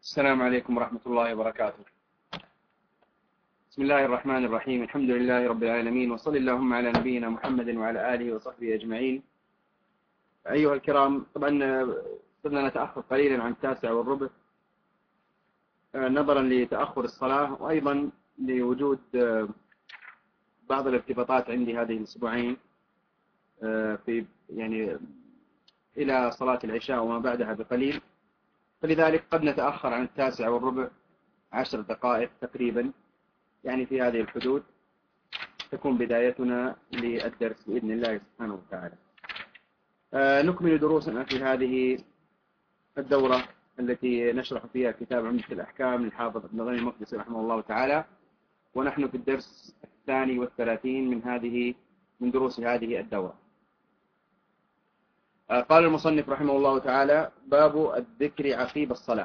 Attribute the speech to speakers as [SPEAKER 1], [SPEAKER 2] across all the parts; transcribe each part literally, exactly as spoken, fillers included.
[SPEAKER 1] السلام عليكم ورحمة الله وبركاته. بسم الله الرحمن الرحيم. الحمد لله رب العالمين، وصل اللهم على نبينا محمد وعلى آله وصحبه أجمعين. أيها الكرام، طبعا صرنا نتأخر قليلا عن التاسع والربع نظرا لتأخر الصلاة، وأيضا لوجود بعض الارتباطات عندي هذه الأسبوعين في يعني إلى صلاة العشاء وما بعدها بقليل، فلذلك قد نتأخر عن التاسع والربع عشر دقائق تقريبا، يعني في هذه الحدود تكون بدايتنا للدرس بإذن الله سبحانه وتعالى. آه نكمل دروسنا في هذه الدورة التي نشرح فيها كتاب عمدة الأحكام للحافظ ابن غني المقدسي رحمه الله تعالى، ونحن في الدرس الثاني والثلاثين من هذه من دروس هذه الدورة. آه قال المصنف رحمه الله تعالى: باب الذكر عقيب الصلاة.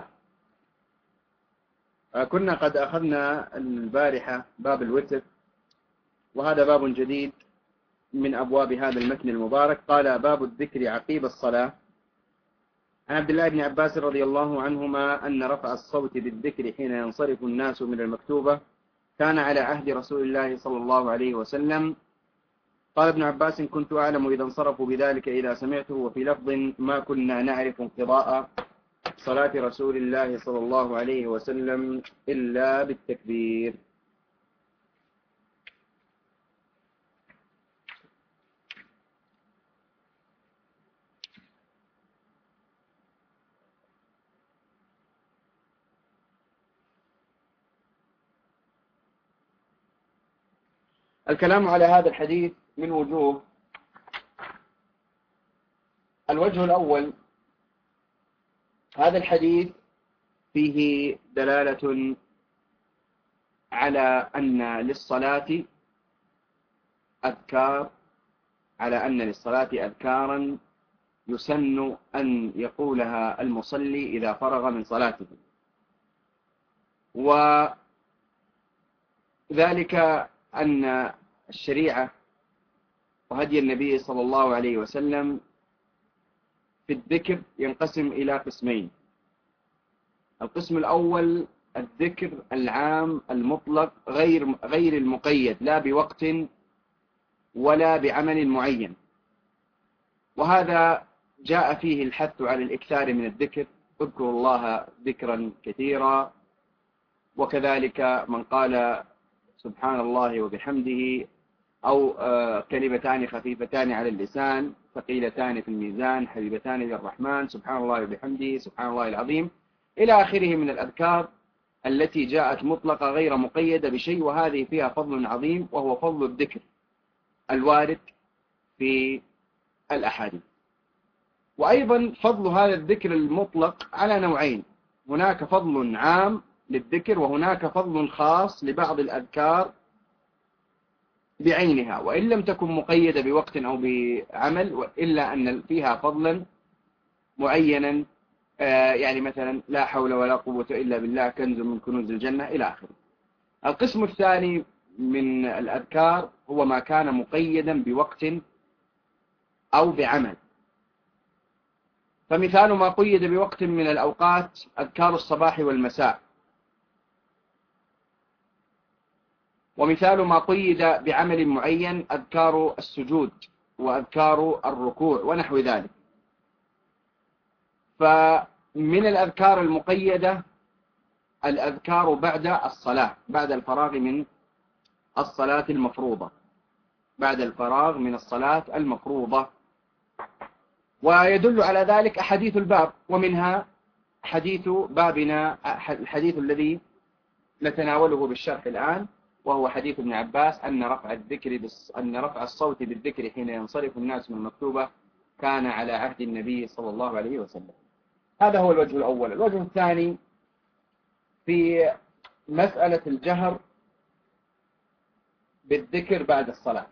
[SPEAKER 1] آه كنا قد أخذنا البارحة باب الوتر، وهذا باب جديد من أبواب هذا المتن المبارك. قال: باب الذكر عقيب الصلاة. عن عبد الله بن عباس رضي الله عنهما أن رفع الصوت بالذكر حين ينصرف الناس من المكتوبة كان على عهد رسول الله صلى الله عليه وسلم. قال ابن عباس: كنت أعلم إذا انصرفوا بذلك إذا سمعته. وفي لفظ: ما كنا نعرف انقضاء صلاة رسول الله صلى الله عليه وسلم إلا بالتكبير. الكلام على هذا الحديث من وجوه. الوجه الأول: هذا الحديث فيه دلالة على أن للصلاة أذكار على أن للصلاة أذكارا يسن أن يقولها المصلي إذا فرغ من صلاته، وذلك أن الشريعة وهدي النبي صلى الله عليه وسلم في الذكر ينقسم إلى قسمين. القسم الأول الذكر العام المطلق غير غير المقيد، لا بوقت ولا بعمل معين، وهذا جاء فيه الحث على الإكثار من الذكر: اذكروا الله ذكرا كثيرا. وكذلك من قال سبحان الله وبحمده، أو كلمتان خفيفتان على اللسان ثقيلتان في الميزان حبيبتان للرحمن، سبحان الله وبحمده، سبحان الله العظيم، إلى آخره من الأذكار التي جاءت مطلقة غير مقيدة بشيء، وهذه فيها فضل عظيم وهو فضل الذكر الوارد في الأحاديث. وأيضا فضل هذا الذكر المطلق على نوعين: هناك فضل عام للذكر، وهناك فضل خاص لبعض الأذكار بعينها، وإن لم تكن مقيدة بوقت أو بعمل، إلا أن فيها فضلا معينا، يعني مثلا لا حول ولا قوة إلا بالله كنز من كنوز الجنة إلى آخره. القسم الثاني من الأذكار هو ما كان مقيدا بوقت أو بعمل، فمثال ما قيد بوقت من الأوقات أذكار الصباح والمساء، ومثال ما قيد بعمل معين أذكار السجود وأذكار الركوع ونحو ذلك. فمن الأذكار المقيدة الأذكار بعد الصلاة، بعد الفراغ من الصلاة المفروضة، بعد الفراغ من الصلاة المفروضة، ويدل على ذلك أحاديث الباب، ومنها حديث بابنا الحديث الذي نتناوله بالشرح الآن، وهو حديث ابن عباس أن رفع الذكر أن رفع الصوت بالذكر حين ينصرف الناس من المكتوبة كان على عهد النبي صلى الله عليه وسلم. هذا هو الوجه الأول. الوجه الثاني في مسألة الجهر بالذكر بعد الصلاة.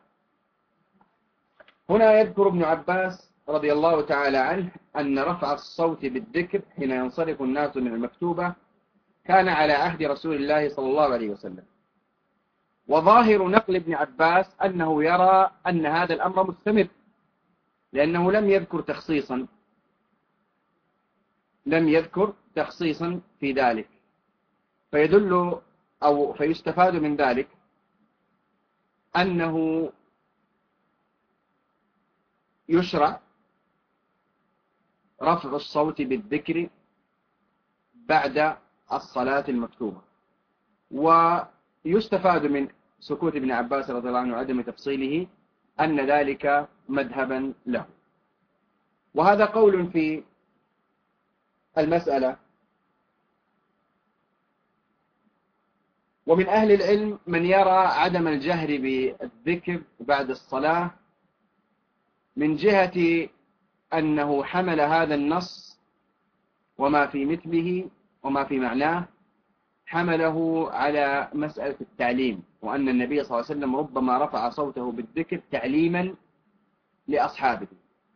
[SPEAKER 1] هنا يذكر ابن عباس رضي الله تعالى عنه أن رفع الصوت بالذكر حين ينصرف الناس من المكتوبة كان على عهد رسول الله صلى الله عليه وسلم. وظاهر نقل ابن عباس أنه يرى أن هذا الأمر مستمر، لأنه لم يذكر تخصيصا لم يذكر تخصيصا في ذلك، فيدل أو فيستفاد من ذلك أنه يشرع رفع الصوت بالذكر بعد الصلاة المكتوبة. ويستفاد من سكوت ابن عباس رضي الله عنه وعدم تفصيله أن ذلك مذهبا له. وهذا قول في المسألة. ومن أهل العلم من يرى عدم الجهر بالذكر بعد الصلاة من جهة أنه حمل هذا النص وما في مثله وما في معناه، حمله على مسألة التعليم، وأن النبي صلى الله عليه وسلم ربما رفع صوته بالذكر تعليما لأصحابه،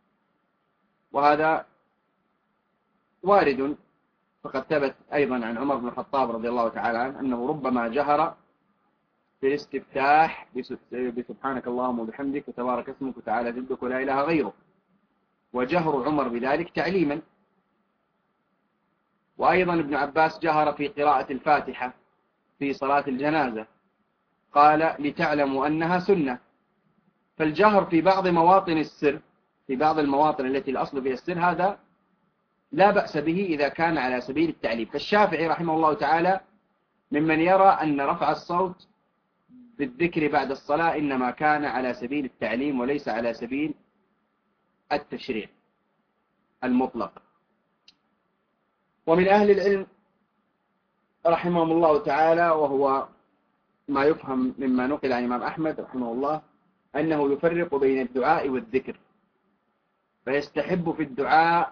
[SPEAKER 1] وهذا وارد. فقد ثبت أيضا عن عمر بن الخطاب رضي الله تعالى عنه أنه ربما جهر في الاستفتاح بسبحانك اللهم وبحمدك وتبارك اسمك وتعالى جدك ولا إله غيره، وجهر عمر بذلك تعليما. وأيضا ابن عباس جهر في قراءة الفاتحة في صلاة الجنازة، قال لتعلموا أنها سنة. فالجهر في بعض مواطن السر، في بعض المواطن التي الأصل فيها السر، هذا لا بأس به إذا كان على سبيل التعليم. فالشافعي رحمه الله تعالى ممن يرى أن رفع الصوت بالذكر بعد الصلاة إنما كان على سبيل التعليم وليس على سبيل التشريع المطلق. ومن أهل العلم رحمهم الله تعالى، وهو ما يفهم مما نقل عن الإمام أحمد رحمه الله، أنه يفرق بين الدعاء والذكر، فيستحب في الدعاء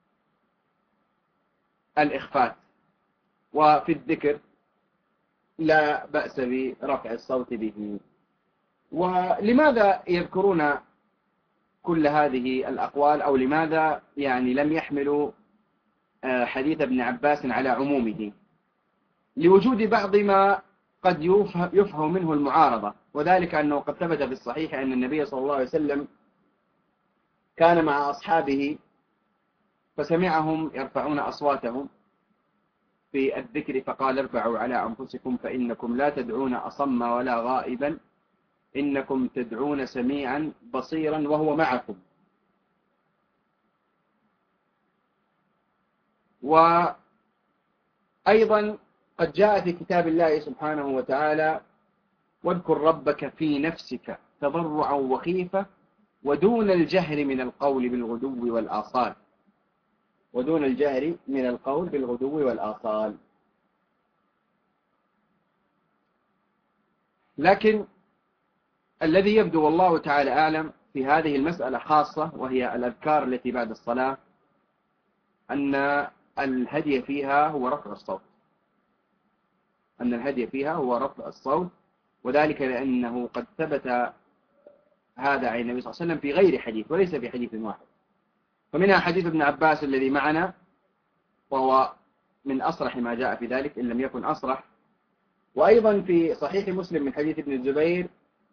[SPEAKER 1] الإخفات، وفي الذكر لا بأس برفع الصوت به. ولماذا يذكرون كل هذه الأقوال، أو لماذا يعني لم يحملوا حديث ابن عباس على عمومه؟ لوجود بعض ما قد يفهم منه المعارضة، وذلك أنه قد ثبت في الصحيح أن النبي صلى الله عليه وسلم كان مع أصحابه فسمعهم يرفعون أصواتهم في الذكر فقال ارفعوا على أنفسكم فإنكم لا تدعون أصم ولا غائبا، إنكم تدعون سميعا بصيرا وهو معكم. وأيضا قد جاء في كتاب الله سبحانه وتعالى واذكر ربك في نفسك تضرعا وخيفة ودون الجهر من القول بالغدو والآصال، ودون الجهر من القول بالغدو والآصال. لكن الذي يبدو والله تعالى أعلم في هذه المسألة خاصة، وهي الأذكار التي بعد الصلاة، أن الهدي فيها هو رفع الصوت، أن الهدي فيها هو رفع الصوت، وذلك لأنه قد ثبت هذا عن النبي صلى الله عليه وسلم في غير حديث وليس في حديث واحد. فمنها حديث ابن عباس الذي معنا، وهو من أصرح ما جاء في ذلك إن لم يكن أصرح. وأيضا في صحيح مسلم من حديث ابن الزبير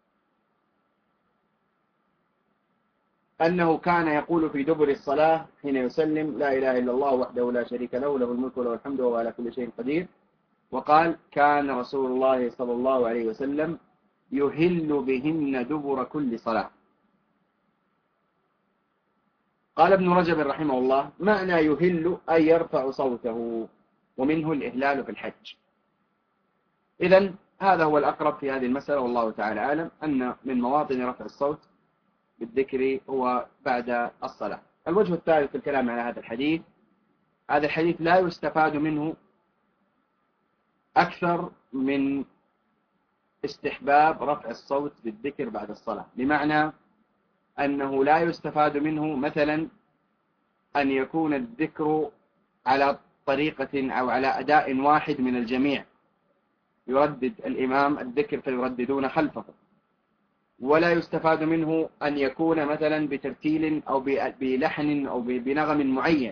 [SPEAKER 1] أنه كان يقول في دبر الصلاة حين يسلم لا إله إلا الله وحده لا شريك له له الملك وله الحمد وهو على كل شيء قدير. وقال كان رسول الله صلى الله عليه وسلم يهل بهن دبر كل صلاة. قال ابن رجب رحمه الله معنى يهل أي يرفع صوته، ومنه الإهلال في الحج. إذن هذا هو الأقرب في هذه المسألة والله تعالى أعلم، أن من مواطن رفع الصوت بالذكر هو بعد الصلاة. الوجه الثالث في الكلام على هذا الحديث، هذا الحديث لا يستفاد منه أكثر من استحباب رفع الصوت بالذكر بعد الصلاة، بمعنى أنه لا يستفاد منه مثلا أن يكون الذكر على طريقة أو على أداء واحد من الجميع، يردد الإمام الذكر فيرددون خلفه، ولا يستفاد منه أن يكون مثلا بترتيل أو بلحن أو بنغم معين.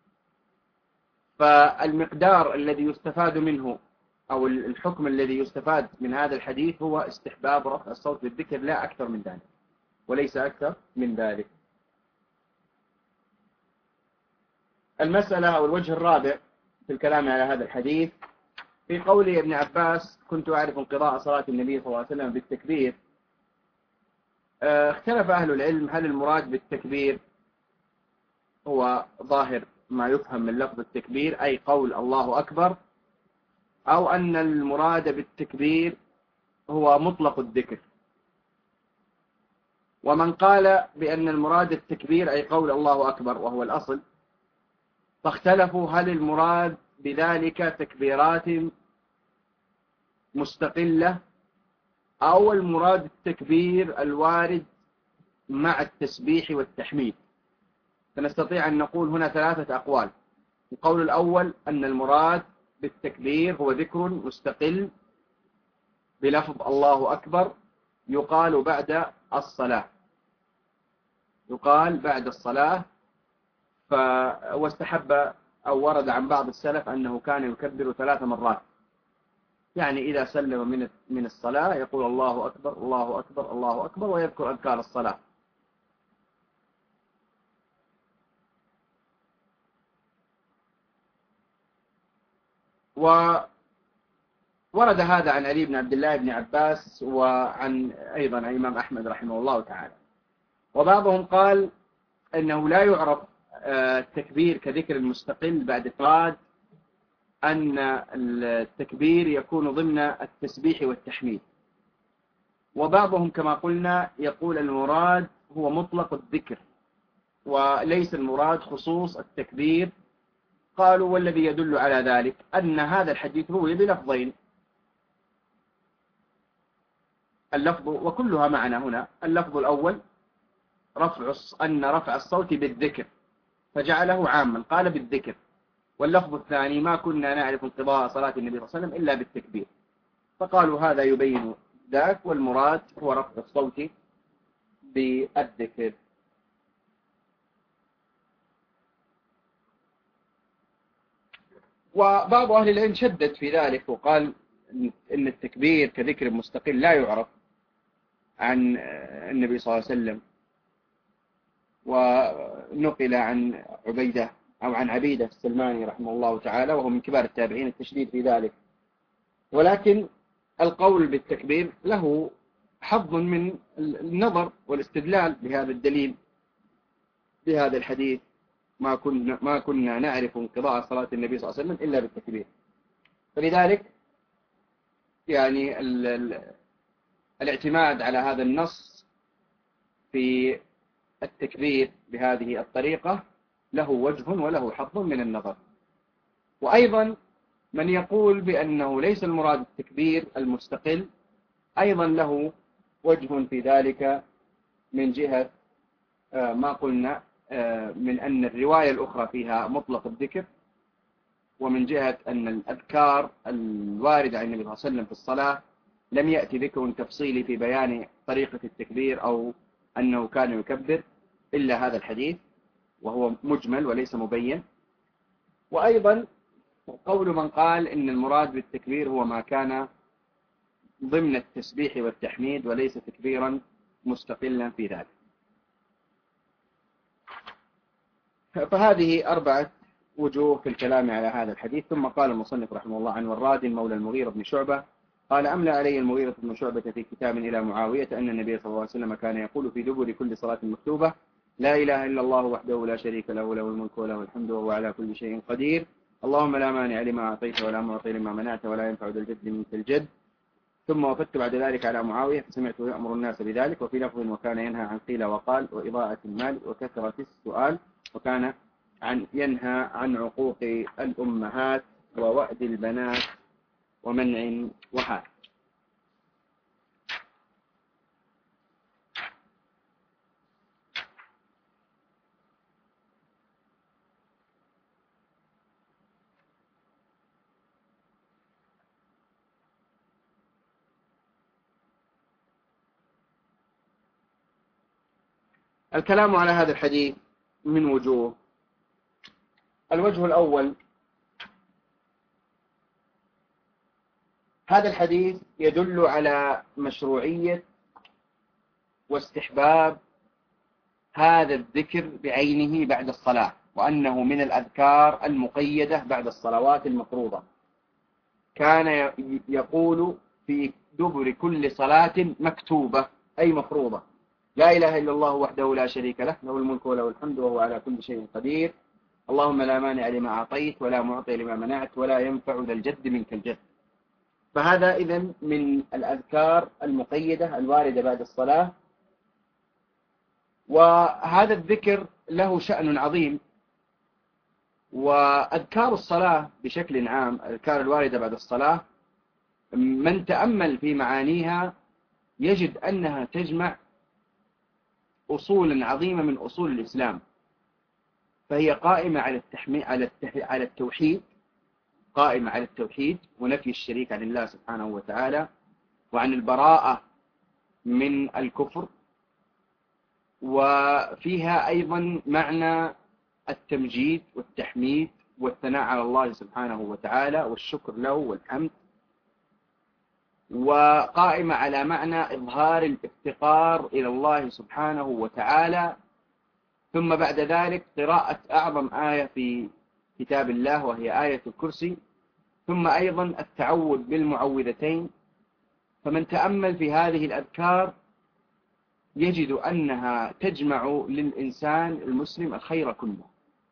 [SPEAKER 1] فالمقدار الذي يستفاد منه أو الحكم الذي يستفاد من هذا الحديث هو استحباب رفع الصوت بالذكر، لا أكثر من ذلك وليس أكثر من ذلك. المسألة أو الوجه الرابع في الكلام على هذا الحديث. في قول ابن عباس كنت أعرف انقضاء صلاة النبي صلى الله عليه وسلم بالتكبير، اختلف أهل العلم هل المراد بالتكبير هو ظاهر ما يفهم من لفظ التكبير أي قول الله أكبر، أو أن المراد بالتكبير هو مطلق الذكر. ومن قال بأن المراد التكبير أي قول الله أكبر وهو الأصل، فاختلفوا هل المراد بذلك تكبيرات مستقلة أو المراد التكبير الوارد مع التسبيح والتحميد. فنستطيع أن نقول هنا ثلاثة أقوال. القول الأول أن المراد بالتكبير هو ذكر مستقل بلفظ الله أكبر يقال بعد الصلاة، يقال بعد الصلاة. واستحب أو ورد عن بعض السلف أنه كان يكبر ثلاث مرات، يعني إذا سلم من من الصلاة يقول الله أكبر الله أكبر الله أكبر ويذكر أذكار الصلاة. وورد هذا عن علي بن عبد الله بن عباس وعن أيضا الإمام أحمد رحمه الله تعالى. وبعضهم قال أنه لا يعرف التكبير كذكر المستقل بعد إفراد، أن التكبير يكون ضمن التسبيح والتحميد. وبعضهم كما قلنا يقول المراد هو مطلق الذكر وليس المراد خصوص التكبير. قالوا والذي يدل على ذلك أن هذا الحديث روي بلفظين، اللفظ وكلها معنا هنا. اللفظ الأول رفع أن رفع الصوت بالذكر فجعله عاما، قال بالذكر. واللفظ الثاني ما كنا نعرف انقضاء صلاة النبي صلى الله عليه وسلم إلا بالتكبير، فقالوا هذا يبين ذاك، والمراد هو رفع الصوت بالذكر. وبعض أهل العلم شدد في ذلك وقال إن التكبير كذكر مستقل لا يعرف عن النبي صلى الله عليه وسلم. ونقل عن عبيدة أو عن عبيدة السلماني رحمه الله تعالى وهو من كبار التابعين التشديد في ذلك. ولكن القول بالتكبير له حظ من النظر والاستدلال بهذا الدليل بهذا الحديث، ما كنا ما كنا نعرف انقضاء صلاة النبي صلى الله عليه وسلم إلا بالتكبير. فلذلك يعني ال ال الاعتماد على هذا النص في التكبير بهذه الطريقة له وجه وله حظ من النظر. وأيضا من يقول بأنه ليس المراد التكبير المستقل أيضا له وجه في ذلك من جهة ما قلنا من أن الرواية الأخرى فيها مطلق الذكر، ومن جهة أن الأذكار الواردة عن النبي صلى الله عليه وسلم في الصلاة لم يأتي ذكر تفصيلي في بيان طريقة التكبير أو أنه كان يكبر إلا هذا الحديث وهو مجمل وليس مبين. وأيضا قول من قال إن المراد بالتكبير هو ما كان ضمن التسبيح والتحميد وليس تكبيرا مستقلا في ذلك. فهذه أربعة وجوه في الكلام على هذا الحديث. ثم قال المصنف رحمه الله عن وراد مولى المغيرة بن شعبة قال أملى علي المغيرة بن شعبة في كتاب إلى معاوية أن النبي صلى الله عليه وسلم كان يقول في دبر كل صلاة مكتوبة لا إله إلا الله وحده لا شريك له له الملك وله الحمد وهو على كل شيء قدير اللهم لا مانع لما أعطيت ولا معطي لما منعت ولا ينفع ذا الجد منك الجد. ثم وفدت بعد ذلك على معاوية فسمعته يأمر الناس بذلك، وفي لفظ وكان ينهى عن قيل وقال وإضاءة المال وكثرة السؤال، وكان عن ينهى عن عقوق الأمهات ووأد البنات ومنع وحال. الكلام على هذا الحديث من وجوه. الوجه الأول هذا الحديث يدل على مشروعية واستحباب هذا الذكر بعينه بعد الصلاة، وأنه من الأذكار المقيدة بعد الصلوات المفروضة. كان يقول في دبر كل صلاة مكتوبة أي مفروضة: لا إله إلا الله وحده لا شريك له، له الملك وله الحمد وهو على كل شيء قدير، اللهم لا مانع لما أعطيت ولا معطي لما منعت ولا ينفع ذا الجد منك الجد. فهذا إذن من الأذكار المقيدة الواردة بعد الصلاة. وهذا الذكر له شأن عظيم. وأذكار الصلاة بشكل عام، الأذكار الواردة بعد الصلاة، من تأمل في معانيها يجد أنها تجمع أصولا عظيمة من أصول الإسلام. فهي قائمة على التحمي على التح... على التوحيد، قائمة على التوحيد ونفي الشريك عن الله سبحانه وتعالى، وعن البراءة من الكفر. وفيها أيضا معنى التمجيد والتحميد والثناء على الله سبحانه وتعالى والشكر له والحمد. وقائمة على معنى إظهار الافتقار إلى الله سبحانه وتعالى. ثم بعد ذلك قراءة أعظم آية في كتاب الله وهي آية الكرسي. ثم أيضا التعوذ بالمعوذتين. فمن تأمل في هذه الأذكار يجد أنها تجمع للإنسان المسلم الخير كله.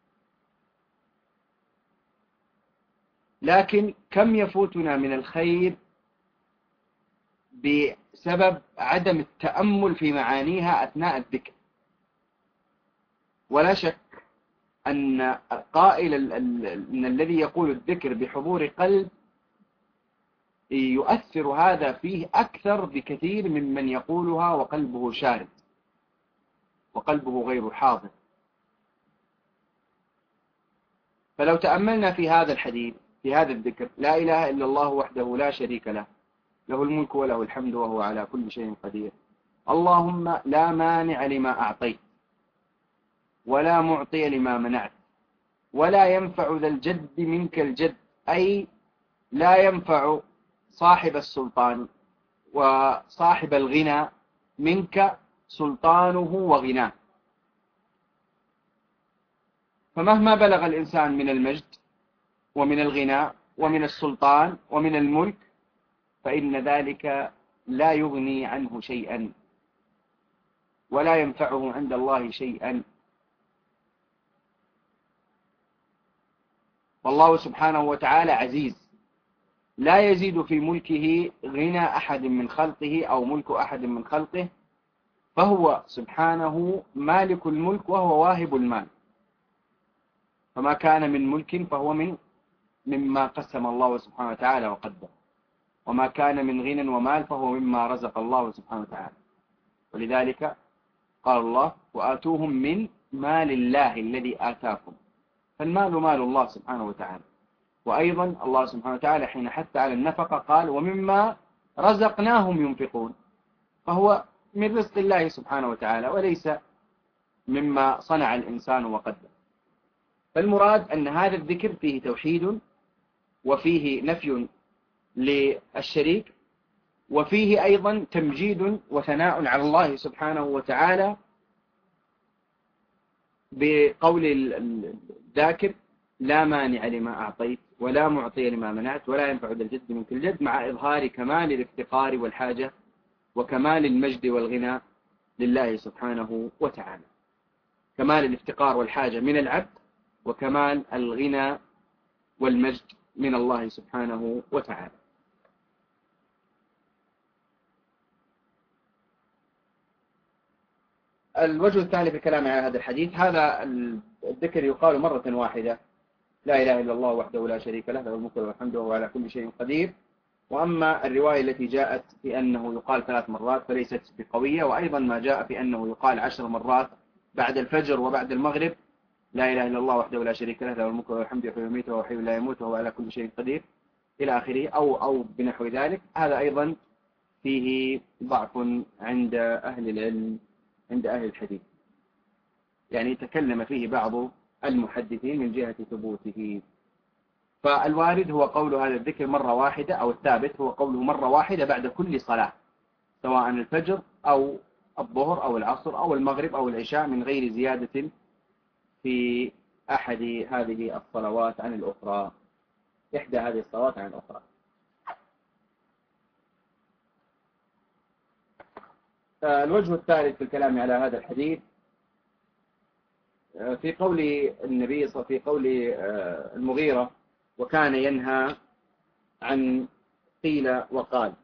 [SPEAKER 1] لكن كم يفوتنا من الخير بسبب عدم التأمل في معانيها أثناء الذكر. ولا شك أن قائل أن الذي يقول الذكر بحضور قلب يؤثر هذا فيه أكثر بكثير ممن يقولها وقلبه شارد وقلبه غير حاضر. فلو تأملنا في هذا الحديث، في هذا الذكر: لا إله إلا الله وحده لا شريك له، له الملك وله الحمد وهو على كل شيء قدير، اللهم لا مانع لما أعطيت ولا معطي لما منعت ولا ينفع ذا الجد منك الجد، أي لا ينفع صاحب السلطان وصاحب الغنى منك سلطانه وغناه. فمهما بلغ الإنسان من المجد ومن الغنى ومن السلطان ومن الملك فإن ذلك لا يغني عنه شيئا ولا ينفعه عند الله شيئا. والله سبحانه وتعالى عزيز لا يزيد في ملكه غنى أحد من خلقه أو ملك أحد من خلقه، فهو سبحانه مالك الملك وهو واهب المال. فما كان من ملك فهو من مما قسم الله سبحانه وتعالى وقدر، وما كان من غنى ومال فهو مما رزق الله سبحانه وتعالى. ولذلك قال الله: وآتوهم من مال الله الذي آتاكم. فالمال مال الله سبحانه وتعالى. وأيضا الله سبحانه وتعالى حين حث على النفقة قال: ومما رزقناهم ينفقون. فهو من رزق الله سبحانه وتعالى وليس مما صنع الإنسان وقدر. فالمراد أن هذا الذكر فيه توحيد وفيه نفي للشريك وفيه أيضا تمجيد وثناء على الله سبحانه وتعالى بقول الذاكر: لا مانع لما أعطيت ولا معطي لما منعت ولا ينفع ذا الجد منك الجد، مع إظهار كمال الافتقار والحاجة وكمال المجد والغنى لله سبحانه وتعالى. كمال الافتقار والحاجة من العبد وكمال الغنى والمجد من الله سبحانه وتعالى. الوجه الثاني في الكلام على هذا الحديث: هذا الذكر يقال مرة واحدة: لا إله إلا الله وحده لا شريك له، له الملك والحمد وهو على كل شيء قدير. وأما الرواية التي جاءت في أنه يقال ثلاث مرات فليست بقوية. وأيضا ما جاء في أنه يقال عشر مرات بعد الفجر وبعد المغرب: لا إله إلا الله وحده لا شريك له، له الملك والحمد يحيي ويميت وهو حي لا يموت وهو على كل شيء قدير إلى آخره، أو أو بنحو ذلك. هذا أيضا فيه ضعف عند أهل العلم، عند أهل الحديث، يعني تكلم فيه بعض المحدثين من جهة ثبوته. فالوارد هو قول هذا الذكر مرة واحدة، أو الثابت هو قوله مرة واحدة بعد كل صلاة، سواء الفجر أو الظهر أو العصر أو المغرب أو العشاء، من غير زيادة في أحد هذه الصلوات عن الأخرى، إحدى هذه الصلوات عن الأخرى. الوجه الثالث في الكلام على هذا الحديث في قول النبي في قول المغيرة وكان ينهى عن قيل وقال.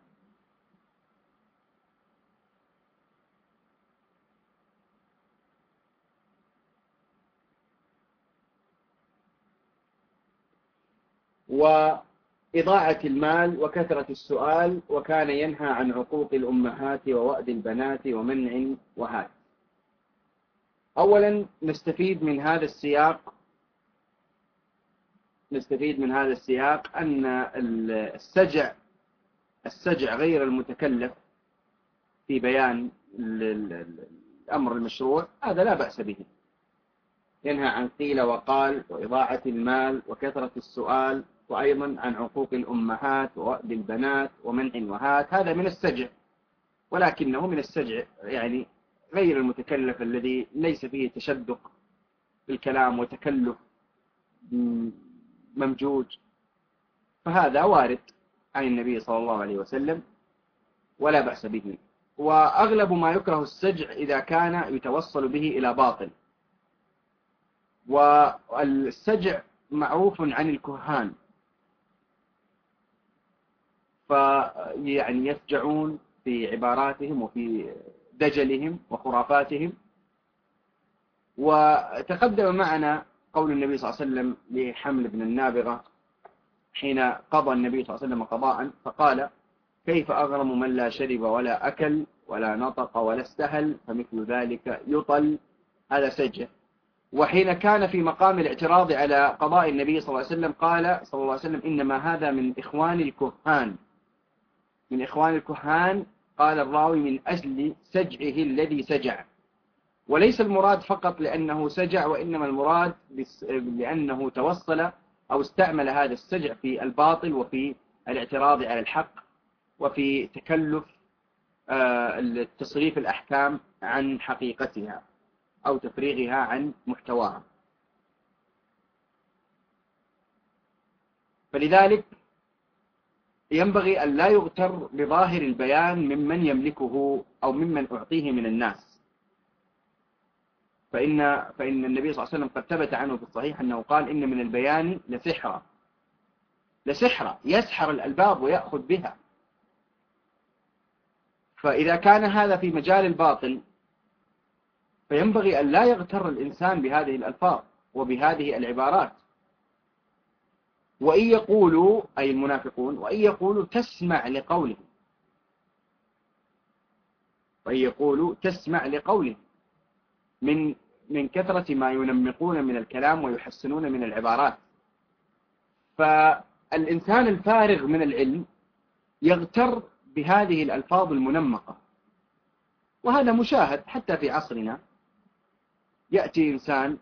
[SPEAKER 1] وإضاعة المال وكثرة السؤال، وكان ينهى عن عقوق الأمهات ووأد البنات ومنع وهات. أولا نستفيد من هذا السياق نستفيد من هذا السياق أن السجع السجع غير المتكلف في بيان الأمر المشروع هذا لا بأس به. ينهى عن قيل وقال وإضاعة المال وكثرة السؤال، وأيضا عن عقوق الأمهات ووأد البنات ومنع وهات. هذا من السجع، ولكنه من السجع يعني غير المتكلف الذي ليس فيه تشدق بالكلام وتكلف ممجوج، فهذا وارد عن النبي صلى الله عليه وسلم ولا بأس به. وأغلب ما يكره السجع إذا كان يتوصل به إلى باطل. والسجع معروف عن الكهان، فيعني يسجعون في عباراتهم وفي دجلهم وخرافاتهم. وتقدم معنا قول النبي صلى الله عليه وسلم لحمل بن النابغة حين قضى النبي صلى الله عليه وسلم قضاء فقال: كيف أغرم من لا شرب ولا أكل ولا نطق ولا استهل فمثل ذلك يطل. هذا سجع. وحين كان في مقام الاعتراض على قضاء النبي صلى الله عليه وسلم قال صلى الله عليه وسلم: إنما هذا من إخوان الكهان من إخوان الكهان قال الراوي من أجل سجعه الذي سجع. وليس المراد فقط لأنه سجع، وإنما المراد لأنه توصل أو استعمل هذا السجع في الباطل وفي الاعتراض على الحق وفي تكلف تصريف الأحكام عن حقيقتها أو تفريغها عن محتواها. فلذلك ينبغي أن لا يغتر بظاهر البيان ممن يملكه أو ممن أعطيه من الناس. فإن, فإن النبي صلى الله عليه وسلم قد ثبت عنه في الصحيح أنه قال: إن من البيان لسحرة لسحرة يسحر الألباب ويأخذ بها. فإذا كان هذا في مجال الباطل فينبغي أن لا يغتر الإنسان بهذه الألفاظ وبهذه العبارات. وإن يقولوا أي المنافقون وإن يقولوا تسمع لقوله وإن يقولوا تسمع لقوله من من كثرة ما ينمقون من الكلام ويحسنون من العبارات. فالإنسان الفارغ من العلم يغتر بهذه الألفاظ المنمقة، وهذا مشاهد حتى في عصرنا. يأتي إنسان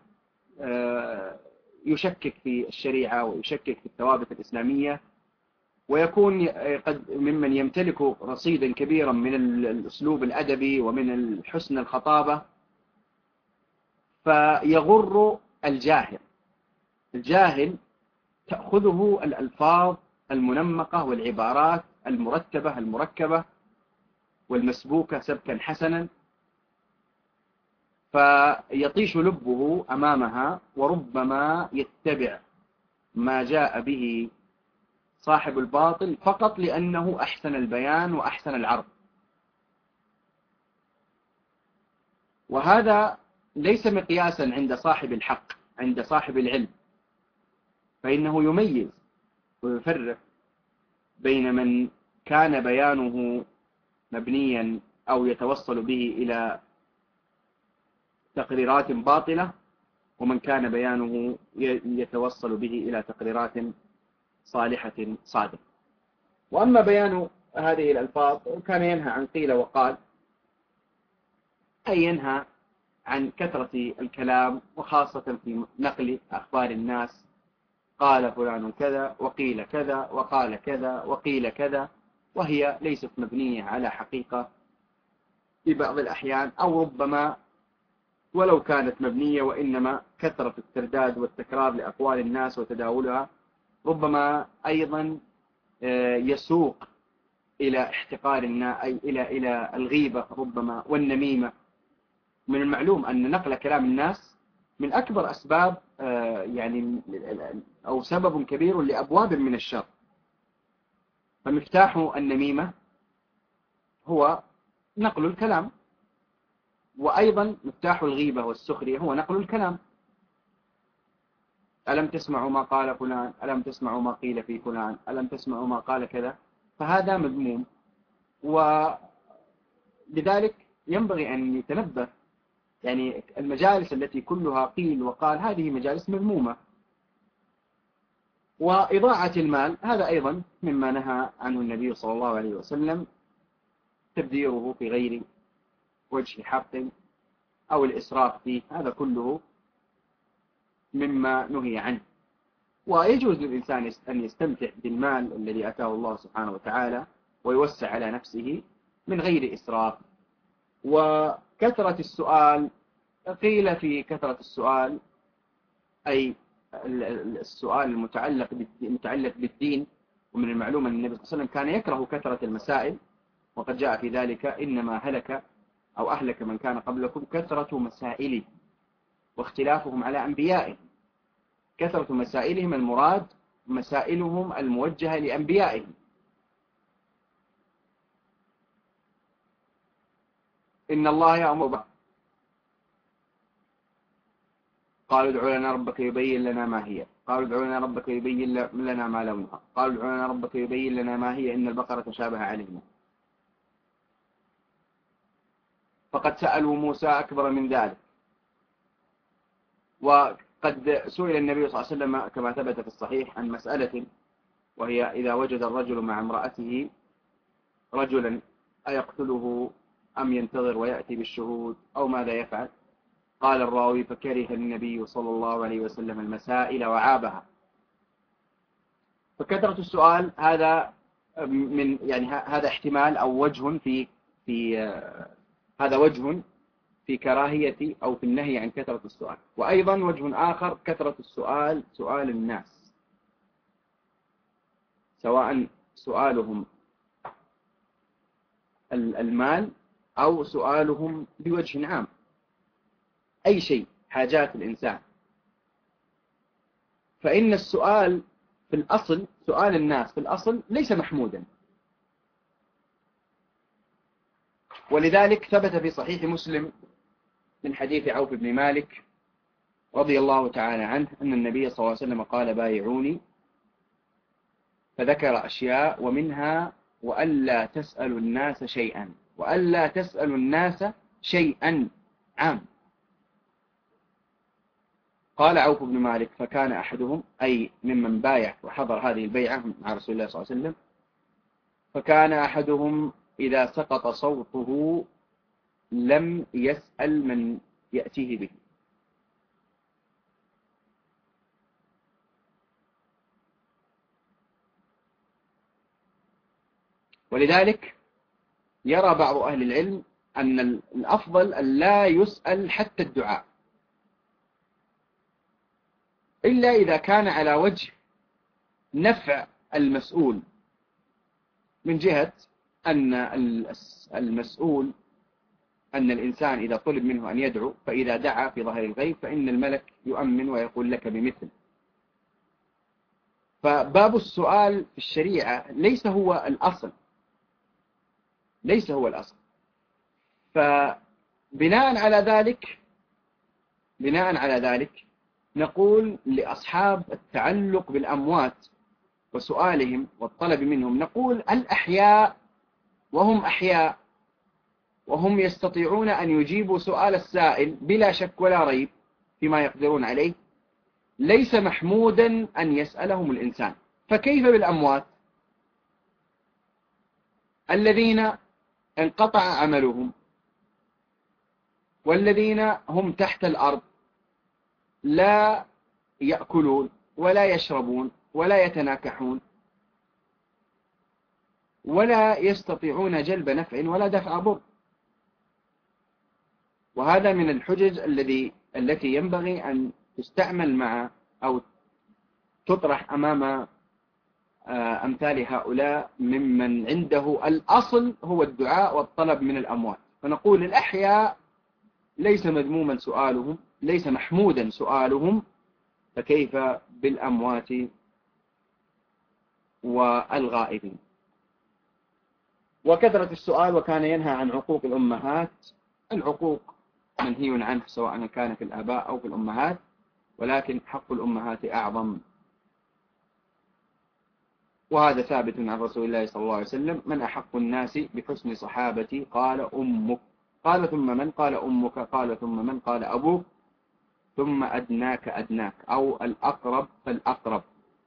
[SPEAKER 1] يشكك في الشريعة ويشكك في الثوابت الإسلامية، ويكون قد ممن يمتلك رصيدا كبيرا من الأسلوب الأدبي ومن حسن الخطابة، فيغر الجاهل. الجاهل تأخذه الألفاظ المنمقة والعبارات المرتبة المركبة والمسبوكة سبكا حسنا، فيطيش لبه أمامها، وربما يتبع ما جاء به صاحب الباطل فقط لأنه أحسن البيان وأحسن العرض. وهذا ليس مقياسا عند صاحب الحق، عند صاحب العلم، فإنه يميز ويفرق بين من كان بيانه مبنيا أو يتوصل به إلى تقريرات باطلة، ومن كان بيانه يتوصل به إلى تقريرات صالحة صادقة. وأما بيان هذه الألفاظ كان ينهى عن قيل وقال، أي ينهى عن كثرة الكلام، وخاصة في نقل أخبار الناس. قال فلان كذا وقيل كذا وقال كذا وقيل كذا، وهي ليست مبنية على حقيقة في بعض الأحيان، أو ربما ولو كانت مبنية، وإنما كثرة الترداد والتكرار لأقوال الناس وتداولها ربما أيضا يسوق إلى احتقار الناس، أي إلى إلى الغيبة ربما والنميمة. من المعلوم أن نقل كلام الناس من أكبر أسباب يعني أو سبب كبير لأبواب من الشر. فمفتاح النميمة هو نقل الكلام، وأيضا مفتاح الغيبة والسخرية هو نقل الكلام. ألم تسمعوا ما قال فلان، ألم تسمعوا ما قيل في فلان، ألم تسمعوا ما قال كذا، فهذا مذموم. ولذلك ينبغي أن يتنبه، يعني المجالس التي كلها قيل وقال هذه مجالس مذمومة. وإضاعة المال هذا أيضا مما نهى عنه النبي صلى الله عليه وسلم، تبذيره في غير وجه حق أو الإسراف فيه، هذا كله مما نهي عنه. ويجوز للإنسان أن يستمتع بالمال الذي أتاه الله سبحانه وتعالى ويوسع على نفسه من غير إسراف. وكثرة السؤال، قيل في كثرة السؤال أي السؤال المتعلق المتعلق بالدين. ومن المعلوم أن النبي صلى الله عليه وسلم كان يكره كثرة المسائل، وقد جاء في ذلك إنما هلك أو أهلك من كان قبلكم كثرة مسائله واختلافهم على أنبيائهم. كثرة مسائلهم المراد مسائلهم الموجهة لأنبيائهم. إن الله يأمر، قالوا ادعوا لنا ربك يبين لنا ما هي، قالوا ادعوا لنا ربك يبين لنا ما لونها، قالوا ادعوا لنا ربك يبين لنا ما هي إن البقرة تشابه علينا. فقد سألوا موسى أكبر من ذلك. وقد سئل النبي صلى الله عليه وسلم كما ثبت في الصحيح عن مسألة، وهي إذا وجد الرجل مع امرأته رجلا أيقتله أم ينتظر ويأتي بالشهود أو ماذا يفعل؟ قال الراوي فكره النبي صلى الله عليه وسلم المسائل وعابها. فكثرة السؤال هذا من يعني هذا احتمال أو وجه في في هذا وجه في كراهية أو في النهي عن كثرة السؤال. وأيضا وجه آخر كثرة السؤال سؤال الناس، سواء سؤالهم المال أو سؤالهم بوجه عام، أي شيء حاجات الإنسان. فإن السؤال في الأصل، سؤال الناس في الأصل ليس محمودا. ولذلك ثبت في صحيح مسلم من حديث عوف بن مالك رضي الله تعالى عنه أن النبي صلى الله عليه وسلم قال بايعوني، فذكر أشياء ومنها وألا تسألوا الناس شيئا، وألا تسألوا الناس شيئا عام. قال عوف بن مالك فكان أحدهم، أي ممن بايع وحضر هذه البيعة مع رسول الله صلى الله عليه وسلم، فكان أحدهم إذا سقط صوته لم يسأل من يأتيه به. ولذلك يرى بعض أهل العلم أن الأفضل أن لا يسأل حتى الدعاء، إلا إذا كان على وجه نفع المسؤول، من جهة أن المسؤول أن الإنسان إذا طلب منه أن يدعو فإذا دعا في ظهر الغيب فإن الملك يؤمن ويقول لك بمثل. فباب السؤال في الشريعة ليس هو الأصل، ليس هو الأصل. فبناء على ذلك بناء على ذلك نقول لأصحاب التعلق بالأموات وسؤالهم والطلب منهم، نقول الأحياء وهم أحياء وهم يستطيعون أن يجيبوا سؤال السائل بلا شك ولا ريب فيما يقدرون عليه، ليس محمودا أن يسألهم الإنسان. فكيف بالأموات الذين انقطع عملهم والذين هم تحت الأرض لا يأكلون ولا يشربون ولا يتناكحون ولا يستطيعون جلب نفع ولا دفع ضر، وهذا من الحجج الذي التي ينبغي أن تستعمل مع أو تطرح أمام أمثال هؤلاء ممن عنده الأصل هو الدعاء والطلب من الأموات. فنقول الأحياء ليس مذموما سؤالهم، ليس محمودا سؤالهم، فكيف بالأموات والغائبين؟ وكثرة السؤال وكان ينهى عن عقوق الأمهات. العقوق منهي عنه سواء كان في الآباء أو في الأمهات، ولكن حق الأمهات أعظم، وهذا ثابت عن رسول الله صلى الله عليه وسلم: من أحق الناس بحسن صحابتي؟ قال أمك. قال ثم من؟ قال أمك. قال ثم من؟ قال أبوك. ثم أدناك أدناك، أو الأقرب فالأقرب.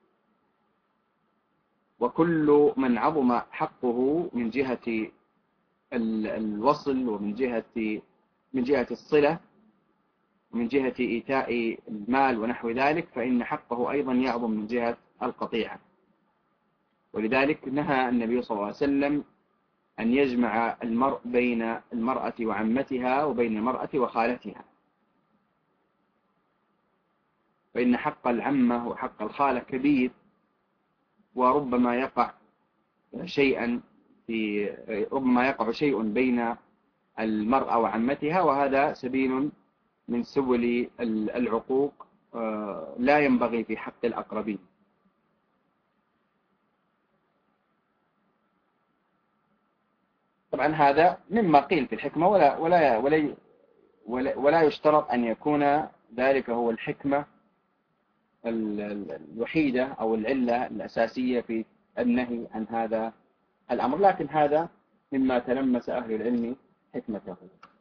[SPEAKER 1] وكل من عظم حقه من جهة الوصل ومن جهة من جهة الصلة ومن جهة إيتاء المال ونحو ذلك، فإن حقه أيضا يعظم من جهة القطيعة. ولذلك نهى النبي صلى الله عليه وسلم أن يجمع المرء بين المرأة وعمتها وبين المرأة وخالتها، فإن حق العمة وحق الخالة كبير، وربما يقع شيئا في ربما يقع شيء بين المرأة وعمتها، وهذا سبيل من سبل العقوق لا ينبغي في حق الأقربين. طبعا هذا مما قيل في الحكمة، ولا ولا ولا ولا, ولا يشترط أن يكون ذلك هو الحكمة الوحيدة أو العلة الأساسية في النهي عن هذا الأمر، لكن هذا مما تلمس أهل العلم حكمته.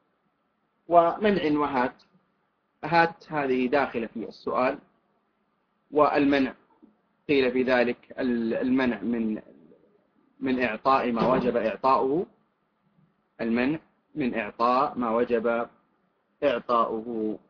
[SPEAKER 1] ومنع وهات، هات هذه داخلة في السؤال. والمنع قيل في ذلك المنع من من إعطاء ما وجب إعطاؤه، المنع من إعطاء ما وجب إعطاؤه.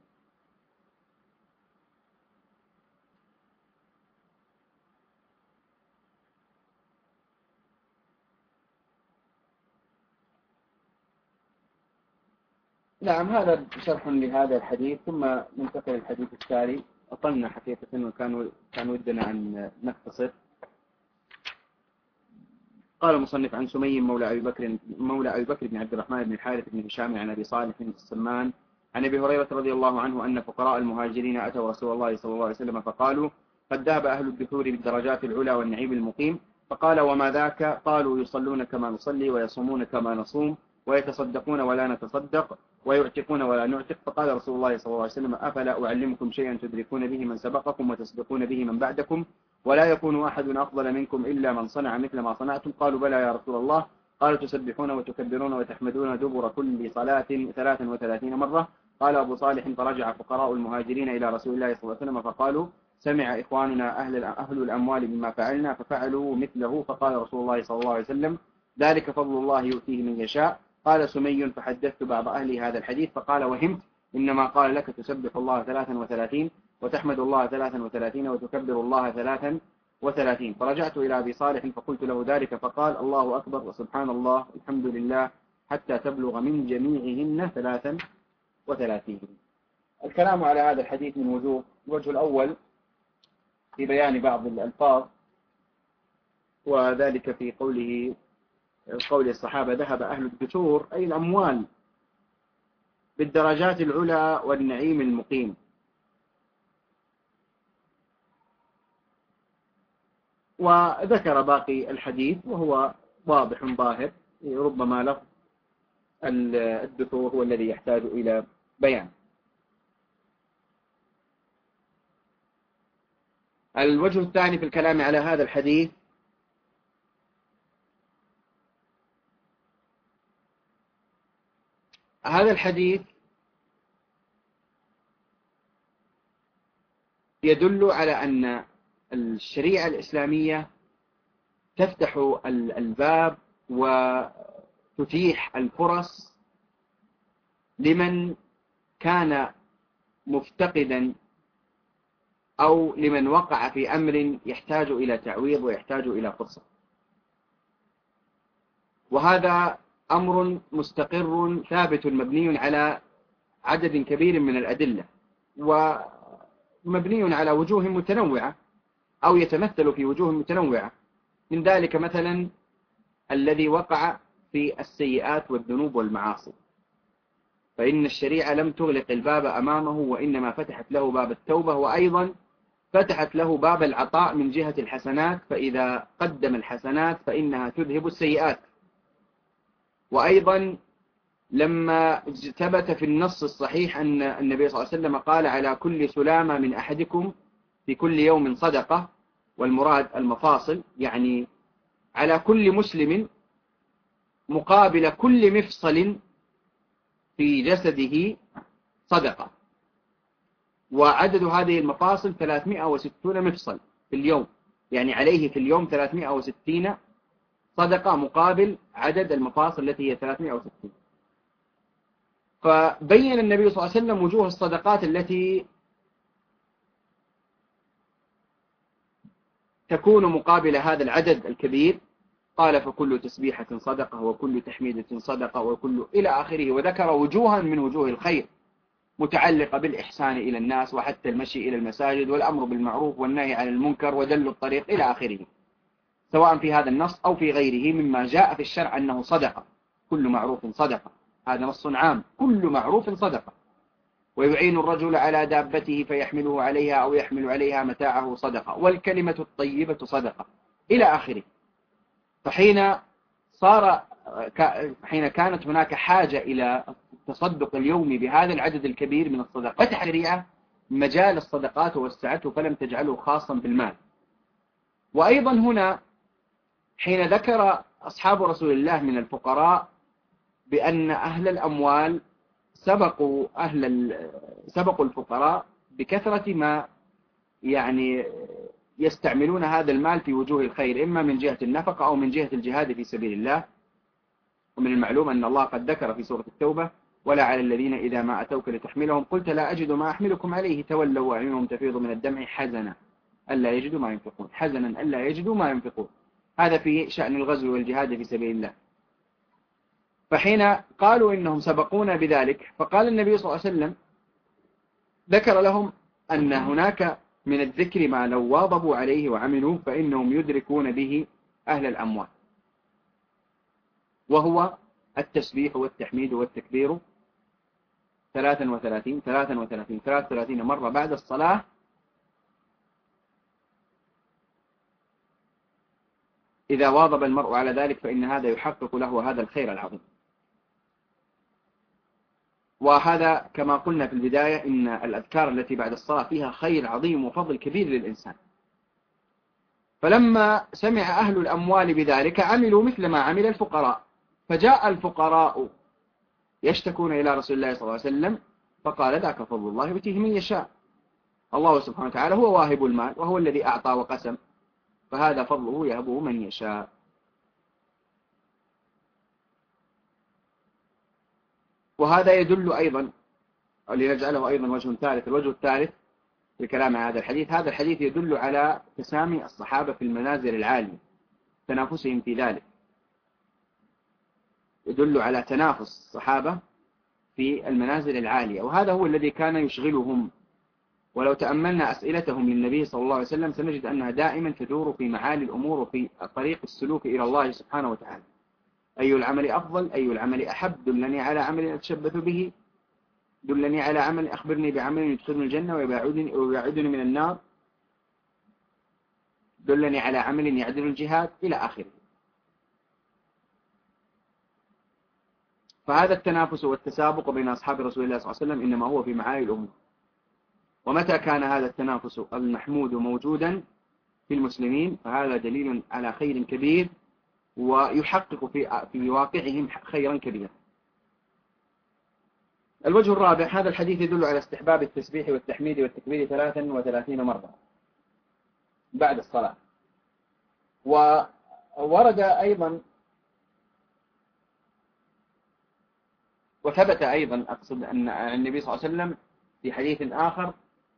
[SPEAKER 1] نعم، هذا شرح لهذا الحديث، ثم ننتقل للحديث التالي. أطلنا حقيقة وكان كان ودنا أن نختصر. قال المصنف: عن سمي مولى أبي بكر مولى أبي بكر بن عبد الرحمن بن الحارث بن هشام عن أبي صالح السمان عن أبي هريرة رضي الله عنه أن فقراء المهاجرين أتوا رسول الله صلى الله عليه وسلم فقالوا: قد ذهب أهل الدثور بالدرجات العلى والنعيم المقيم. فقال: وما ذاك؟ قالوا: يصلون كما نصلي ويصومون كما نصوم ويتصدقون ولا نتصدق ويعتقون ولا نعتق. فقال رسول الله صلى الله عليه وسلم: أفلا أعلمكم شيئا تدركون به من سبقكم وتصدقون به من بعدكم، ولا يكون أحد أفضل منكم إلا من صنع مثل ما صنعتم؟ قالوا: بلى يا رسول الله. قال: تسبحون وتكبرون وتحمدون دبر كل صلاة ثلاثا وثلاثين مرة. قال أبو صالح: فرجع فقراء المهاجرين إلى رسول الله صلى الله عليه وسلم فقالوا: سمع إخواننا أهل أهل الأموال بما فعلنا ففعلوا مثله. فقال رسول الله صلى الله عليه وسلم: ذلك فضل الله يؤتيه من يشاء. قال سمي: فحدثت بعض أهلي هذا الحديث فقال: وهمت، إنما قال لك تسبح الله ثلاثا وثلاثين وتحمد الله ثلاثا وثلاثين وتكبر الله ثلاثا وثلاثين. فرجعت إلى أبي صالح فقلت له ذلك فقال: الله أكبر وسبحان الله الحمد لله حتى تبلغ من جميعهن ثلاثا وثلاثين. الكلام على هذا الحديث من وجوه. الوجه الأول في بيان بعض الألفاظ، وذلك في قوله قول الصحابة: ذهب أهل الدثور أي الأموال بالدرجات العلى والنعيم المقيم. وذكر باقي الحديث وهو واضح ظاهر، ربما لفظ الدثور هو الذي يحتاج إلى بيان. الوجه الثاني في الكلام على هذا الحديث هذا الحديث يدل على أن الشريعة الإسلامية تفتح الباب وتتيح الفرص لمن كان مفتقدا أو لمن وقع في أمر يحتاج إلى تعويض ويحتاج إلى فرصة. وهذا أمر مستقر ثابت مبني على عدد كبير من الأدلة، ومبني على وجوه متنوعة أو يتمثل في وجوه متنوعة. من ذلك مثلا الذي وقع في السيئات والذنوب والمعاصي، فإن الشريعة لم تغلق الباب أمامه، وإنما فتحت له باب التوبة، وأيضا فتحت له باب العطاء من جهة الحسنات، فإذا قدم الحسنات فإنها تذهب السيئات. وأيضا لما ثبت في النص الصحيح أن النبي صلى الله عليه وسلم قال على كل سلامة من أحدكم في كل يوم صدقة، والمراد المفاصل، يعني على كل مسلم مقابل كل مفصل في جسده صدقة. وعدد هذه المفاصل ثلاثمائة وستون مفصل في اليوم، يعني عليه في اليوم ثلاثمائة وستين صدقة مقابل عدد المفاصل التي هي ثلاثمائة وستين. فبين النبي صلى الله عليه وسلم وجوه الصدقات التي تكون مقابل هذا العدد الكبير. قال فكل تسبيحة صدقة، وكل تحميدة صدقة، وكل إلى آخره، وذكر وجوها من وجوه الخير متعلقة بالإحسان إلى الناس، وحتى المشي إلى المساجد، والأمر بالمعروف والنهي عن المنكر، ودل الطريق إلى آخره، سواء في هذا النص أو في غيره مما جاء في الشرع أنه صدقة. كل معروف صدقة، هذا نص عام، كل معروف صدقة. ويعين الرجل على دابته فيحمله عليها أو يحمل عليها متاعه صدقة، والكلمة الطيبة صدقة، إلى آخره. فحين صار حين كانت هناك حاجة إلى التصدق اليومي بهذا العدد الكبير من الصدقات، فتح الشريعة مجال الصدقات ووسعته، فلم تجعله خاصا بالمال. وأيضا هنا حين ذكر أصحاب رسول الله من الفقراء بأن أهل الأموال سبقوا أهل سبقوا الفقراء بكثرة ما يعني يستعملون هذا المال في وجوه الخير، إما من جهة النفقة أو من جهة الجهاد في سبيل الله. ومن المعلوم أن الله قد ذكر في سورة التوبة: ولا على الذين إذا ما أتوك لتحملهم قلت لا أجد ما أحملكم عليه تولوا وأعينهم تفيض من الدمع حزنا ألا يجدوا ما ينفقون، حزنا ألا يجدوا ما ينفقون. هذا في شأن الغزو والجهاد في سبيل الله. فحين قالوا إنهم سبقونا بذلك، فقال النبي صلى الله عليه وسلم ذكر لهم أن هناك من الذكر ما لو واظبوا عليه وعملوا فإنهم يدركون به أهل الأموال، وهو التسبيح والتحميد والتكبير ثلاثا وثلاثين ثلاثا وثلاثين ثلاثا وثلاثين مرة بعد الصلاة، إذا واظب المرء على ذلك فإن هذا يحقق له هذا الخير العظيم. وهذا كما قلنا في البداية إن الأذكار التي بعد الصلاة فيها خير عظيم وفضل كبير للإنسان. فلما سمع أهل الأموال بذلك عملوا مثل ما عمل الفقراء، فجاء الفقراء يشتكون إلى رسول الله صلى الله عليه وسلم، فقال ذاك فضل الله يؤتيه من يشاء. الله سبحانه وتعالى هو واهب المال، وهو الذي أعطى وقسم، فهذا فضله يهبه من يشاء. وهذا يدل أيضا، لنجعله أيضا وجه ثالث، الوجه الثالث في الكلام عن هذا الحديث، هذا الحديث يدل على تسامي الصحابة في المنازل العالية، تنافسهم في ذلك، يدل على تنافس الصحابة في المنازل العالية، وهذا هو الذي كان يشغلهم. ولو تأملنا أسئلتهم للنبي صلى الله عليه وسلم سنجد أنها دائما تدور في معالي الأمور وفي طريق السلوك إلى الله سبحانه وتعالى. أي العمل أفضل؟ أي العمل أحب؟ دلني على عمل أتشبث به، دلني على عمل، أخبرني بعمل يدخلني الجنة ويبعدني, ويبعدني من النار، دلني على عمل يعدل الجهاد، إلى آخره. فهذا التنافس والتسابق بين أصحاب رسول الله صلى الله عليه وسلم إنما هو في معالي الأمور. ومتى كان هذا التنافس المحمود موجودا في المسلمين فهذا دليل على خير كبير، ويحقق في في واقعهم خيرا كبيرا. الوجه الرابع، هذا الحديث يدل على استحباب التسبيح والتحميد والتكبير ثلاثا وثلاثين مرة بعد الصلاة. وورد أيضا وثبت أيضا أقصد أن النبي صلى الله عليه وسلم في حديث آخر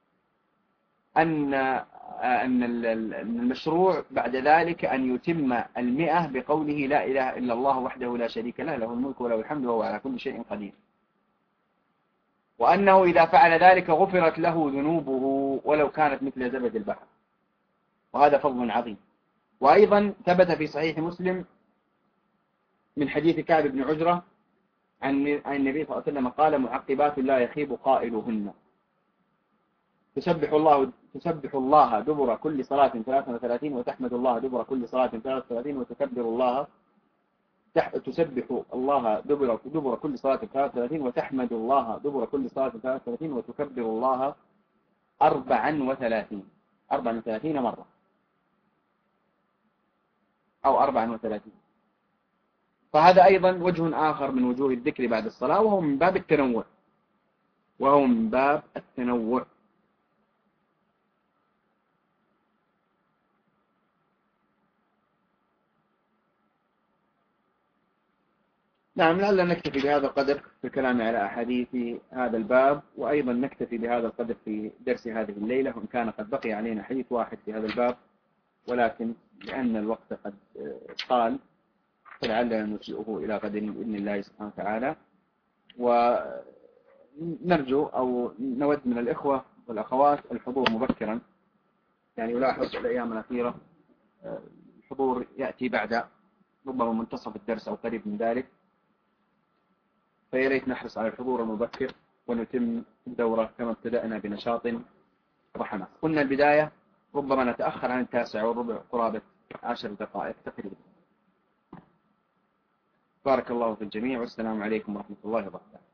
[SPEAKER 1] أن أن المشروع بعد ذلك أن يتم المئة بقوله لا إله إلا الله وحده لا شريك له له الملك وله الحمد وهو على كل شيء قدير. وأنه إذا فعل ذلك غفرت له ذنوبه ولو كانت مثل زبد البحر، وهذا فضل عظيم. وأيضا ثبت في صحيح مسلم من حديث كعب بن عجرة عن النبي صلى الله عليه وسلم قال: معقبات لا يخيب قائلهن، تسبح الله تسبح الله دبر كل صلاة ثلاثة وثلاثين، وتحمد الله دبر كل صلاة ثلاثة وثلاثين، وتكبر الله تسبح الله دبر دبر كل صلاة ثلاثة وثلاثين، وتحمد الله دبر كل صلاة ثلاثة وثلاثين، وتكبر الله أربعا وثلاثين أربعا وثلاثين مرة أو أربعا وثلاثين. فهذا أيضا وجه آخر من وجوه الذكر بعد الصلاة، وهو من باب التنوع وهو من باب التنوع. نعم، لعلنا نكتفي بهذا القدر في الكلام على أحاديث هذا الباب، وأيضا نكتفي بهذا القدر في درس هذه الليلة، وإن كان قد بقي علينا حديث واحد في هذا الباب، ولكن لأن الوقت قد طال فلعلنا نرجئه إلى غد بإذن الله سبحانه وتعالى. ونرجو أو نود من الإخوة والأخوات الحضور مبكرا، يعني يلاحظ الأيام الأخيرة الحضور يأتي بعد ربما منتصف الدرس أو قريب من ذلك، فياريت نحرص على الحضور المبكر ونتم الدورة كما ابتدأنا بنشاط وحماس. قلنا البداية ربما نتأخر عن التاسع والربع قرابة عشر دقائق تقريبا. بارك الله في الجميع، والسلام عليكم ورحمة الله وبركاته.